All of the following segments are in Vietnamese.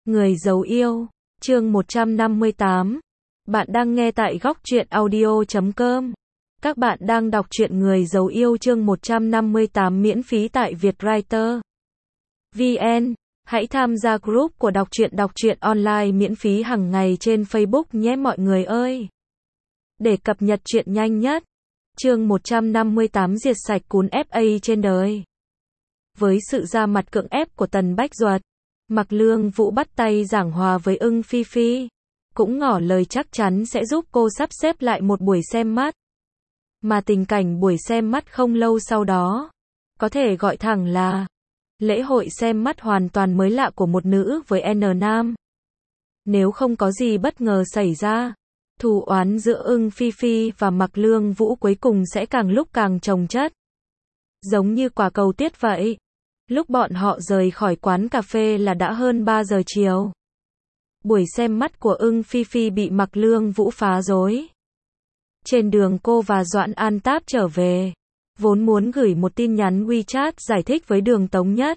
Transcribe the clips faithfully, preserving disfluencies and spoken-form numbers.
Người giấu yêu, chương một trăm năm mươi tám. Bạn đang nghe tại góc truyện audio chấm com. Các bạn đang đọc truyện Người giấu yêu chương một trăm năm mươi tám miễn phí tại Vietwriter vê en. Hãy tham gia group của đọc truyện đọc truyện online miễn phí hàng ngày trên Facebook nhé mọi người ơi. Để cập nhật truyện nhanh nhất. Chương một trăm năm mươi tám diệt sạch cún ép a trên đời. Với sự ra mặt cưỡng ép của Tần Bách Duật, Mạc Lương Vũ bắt tay giảng hòa với Ưng Phi Phi, cũng ngỏ lời chắc chắn sẽ giúp cô sắp xếp lại một buổi xem mắt. Mà tình cảnh buổi xem mắt không lâu sau đó, có thể gọi thẳng là lễ hội xem mắt hoàn toàn mới lạ của một nữ với N nam. Nếu không có gì bất ngờ xảy ra, thù oán giữa Ưng Phi Phi và Mạc Lương Vũ cuối cùng sẽ càng lúc càng chồng chất. Giống như quả cầu tuyết vậy. Lúc bọn họ rời khỏi quán cà phê là đã hơn ba giờ chiều. Buổi xem mắt của Ưng Phi Phi bị Mạc Lương Vũ phá rối. Trên đường cô và Doãn An Táp trở về, vốn muốn gửi một tin nhắn WeChat giải thích với Đường Tống Nhất.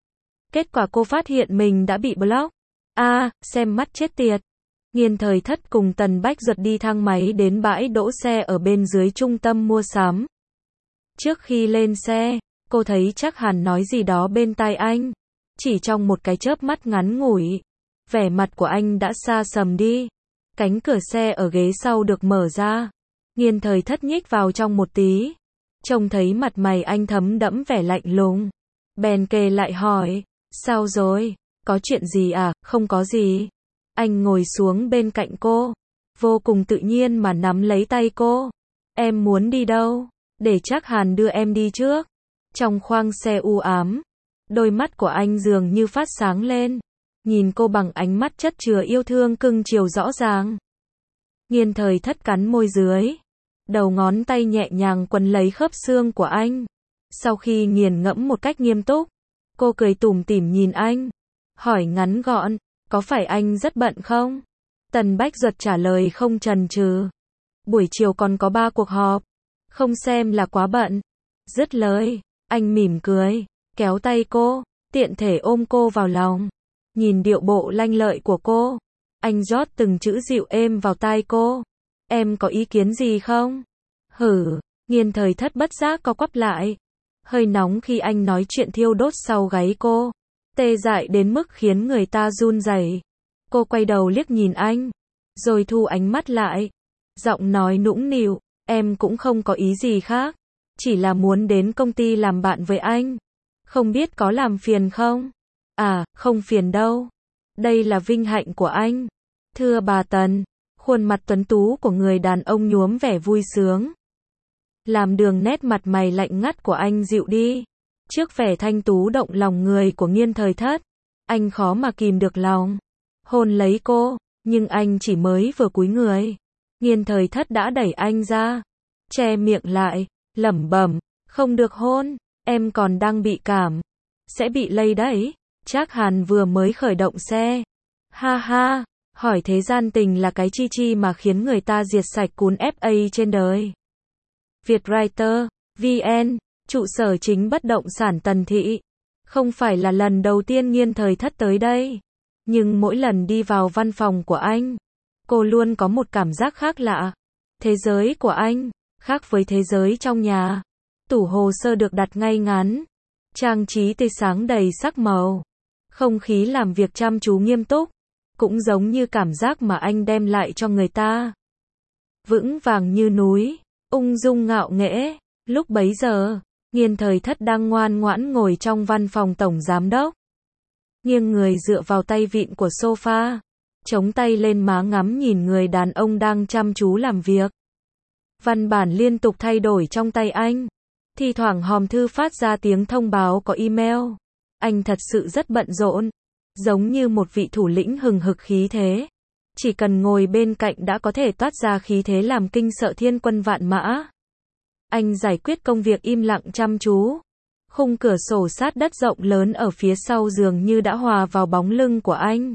Kết quả cô phát hiện mình đã bị block. A, à, xem mắt chết tiệt. Nghiên Thời Thất cùng Tần Bách Duật đi thang máy đến bãi đỗ xe ở bên dưới trung tâm mua sắm. Trước khi lên xe, cô thấy Trác Hàn nói gì đó bên tai anh. Chỉ trong một cái chớp mắt ngắn ngủi, vẻ mặt của anh đã xa sầm đi. Cánh cửa xe ở ghế sau được mở ra. Nghiên Thời Thất nhích vào trong một tí. Trông thấy mặt mày anh thấm đẫm vẻ lạnh lùng. Bèn kề lại hỏi, sao rồi? Có chuyện gì à? Không có gì. Anh ngồi xuống bên cạnh cô, vô cùng tự nhiên mà nắm lấy tay cô. Em muốn đi đâu? Để Trác Hàn đưa em đi trước. Trong khoang xe u ám, đôi mắt của anh dường như phát sáng lên, nhìn cô bằng ánh mắt chất chứa yêu thương cưng chiều rõ ràng. Nghiên Thời Thất cắn môi dưới, đầu ngón tay nhẹ nhàng quấn lấy khớp xương của anh. Sau khi nghiền ngẫm một cách nghiêm túc, cô cười tủm tỉm nhìn anh, hỏi ngắn gọn, có phải anh rất bận không? Tần Bách Duật trả lời không chần chừ, buổi chiều còn có ba cuộc họp, không xem là quá bận. Dứt lời, anh mỉm cười, kéo tay cô, tiện thể ôm cô vào lòng. Nhìn điệu bộ lanh lợi của cô, anh rót từng chữ dịu êm vào tai cô. Em có ý kiến gì không? Hử, Nghiên Thời Thất bất giác co quắp lại. Hơi nóng khi anh nói chuyện thiêu đốt sau gáy cô, tê dại đến mức khiến người ta run rẩy. Cô quay đầu liếc nhìn anh, rồi thu ánh mắt lại. Giọng nói nũng nịu, em cũng không có ý gì khác. Chỉ là muốn đến công ty làm bạn với anh. Không biết có làm phiền không? À, không phiền đâu. Đây là vinh hạnh của anh. Thưa bà Tần, khuôn mặt tuấn tú của người đàn ông nhuốm vẻ vui sướng. Làm đường nét mặt mày lạnh ngắt của anh dịu đi. Trước vẻ thanh tú động lòng người của Nghiên Thời Thất, anh khó mà kìm được lòng. Hôn lấy cô, nhưng anh chỉ mới vừa cúi người. Nghiên Thời Thất đã đẩy anh ra, che miệng lại, lẩm bẩm, không được hôn, em còn đang bị cảm, sẽ bị lây đấy. Trác Hàn vừa mới khởi động xe. Ha ha, hỏi thế gian tình là cái chi chi mà khiến người ta diệt sạch cún ép a trên đời. Vietwriter vê en, trụ sở chính bất động sản Tần Thị. Không phải là lần đầu tiên Nghiên Thời Thất tới đây, nhưng mỗi lần đi vào văn phòng của anh, cô luôn có một cảm giác khác lạ. Thế giới của anh khác với thế giới trong nhà. Tủ hồ sơ được đặt ngay ngắn, trang trí tươi sáng đầy sắc màu. Không khí làm việc chăm chú nghiêm túc, cũng giống như cảm giác mà anh đem lại cho người ta. Vững vàng như núi, ung dung ngạo nghễ. Lúc bấy giờ, Nghiên Thời Thất đang ngoan ngoãn ngồi trong văn phòng tổng giám đốc. Nghiêng người dựa vào tay vịn của sofa, chống tay lên má ngắm nhìn người đàn ông đang chăm chú làm việc. Văn bản liên tục thay đổi trong tay anh. Thi thoảng hòm thư phát ra tiếng thông báo có email. Anh thật sự rất bận rộn, giống như một vị thủ lĩnh hừng hực khí thế. Chỉ cần ngồi bên cạnh đã có thể toát ra khí thế làm kinh sợ thiên quân vạn mã. Anh giải quyết công việc im lặng chăm chú. Khung cửa sổ sát đất rộng lớn ở phía sau dường như đã hòa vào bóng lưng của anh,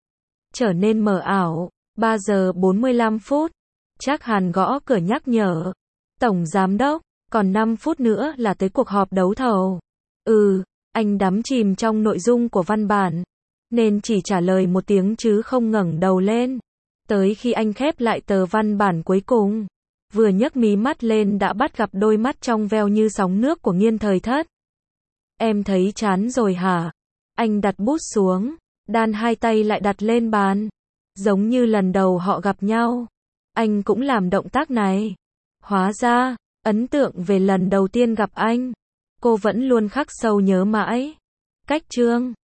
trở nên mờ ảo. ba giờ bốn mươi lăm phút. Trác Hàn gõ cửa nhắc nhở. Tổng giám đốc, còn năm phút nữa là tới cuộc họp đấu thầu. Ừ, anh đắm chìm trong nội dung của văn bản, nên chỉ trả lời một tiếng chứ không ngẩng đầu lên. Tới khi anh khép lại tờ văn bản cuối cùng, vừa nhấc mí mắt lên đã bắt gặp đôi mắt trong veo như sóng nước của Nghiên Thời Thất. Em thấy chán rồi hả? Anh đặt bút xuống, đan hai tay lại đặt lên bàn. Giống như lần đầu họ gặp nhau, anh cũng làm động tác này. Hóa ra, ấn tượng về lần đầu tiên gặp anh, cô vẫn luôn khắc sâu nhớ mãi. Cách chương